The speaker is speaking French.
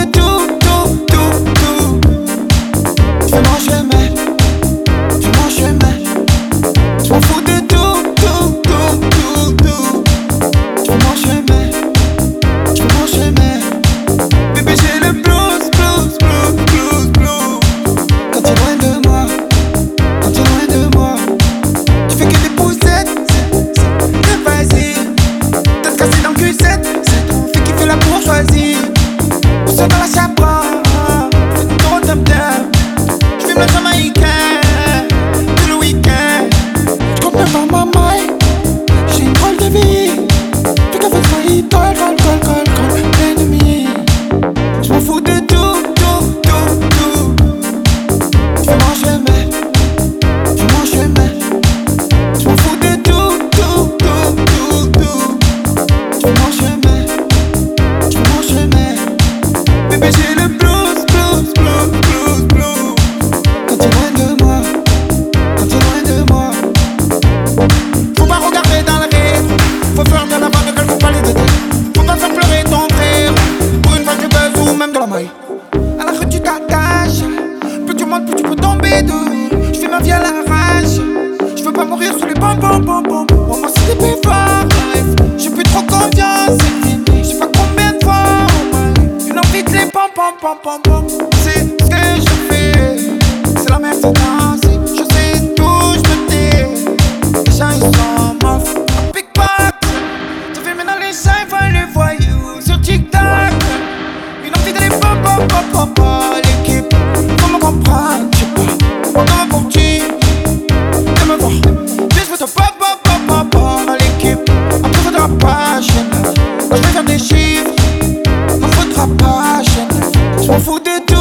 de tout, tout, tout, tout. Je fais mon chemin, je fais mon chemin. Je m'en fous de tout, tout, tout, tout, tout. Je fais mon chemin, je fais mon chemin. Bébé j'ai le blues, blues, blues, blues, blues. Quand t'es loin de moi, quand t'es loin de moi, tu fais que des poussettes, c'est facile. T'as cassé dans le cul, c'est ton fille qui fait la bourgeoisie. Où sont dans la chapra, c'est une gros tam-tam. J'fume le jamaïcain, tout le week-end. J'compte même pas ma maille, j'ai une drôle de vie. Fais qu'avec toi il colle, colle, colle, colle, colle, l'ennemi. J'm'en fous de tout, tout, tout, tout. J'fais mon chemin, j'fais mon chemin. J'm'en fous de tout, tout, tout, tout, tout. J'fais mon chemin, j'fais mon chemin. Bébé j'ai le blues, blues, blues, blues, blues. Quand t'es loin de moi, quand t'es loin de moi. Faut pas regarder dans le rétro, faut faire de la vanne qu'elle faut pas les aider. Faut pas faire pleurer ton frère, pour une fois que tu baises ou même de la maille. À la rue tu t'attaches, plus tu montes plus tu peux tomber de. J'fais ma vie à l'arrache, j'veux pas mourir sous les pom pom pom pom. Moi c'est des fort, j'ai plus trop confiance, c'est fini. J'sais pas combien de fois, une envie de les pom pom pom pom pom. C'est ce que je fais, c'est la merde c'est danser. Je sais tout, j'me tais. Les gens ils sont morts, pickpocket. Ça fait maintenant les gens ils voient les voyous sur TikTok. Une envie d'aller pop pop pop pop pop. L'équipe, faut me comprendre, j'sais pas. On va pour qui, viens me voir. Viens j'veux te pop pop pop pop pop. L'équipe, après faudra pas gêner. Quand j'vais faire des chiffres, m'en faudra pas gêner. J'm'en fous de tout.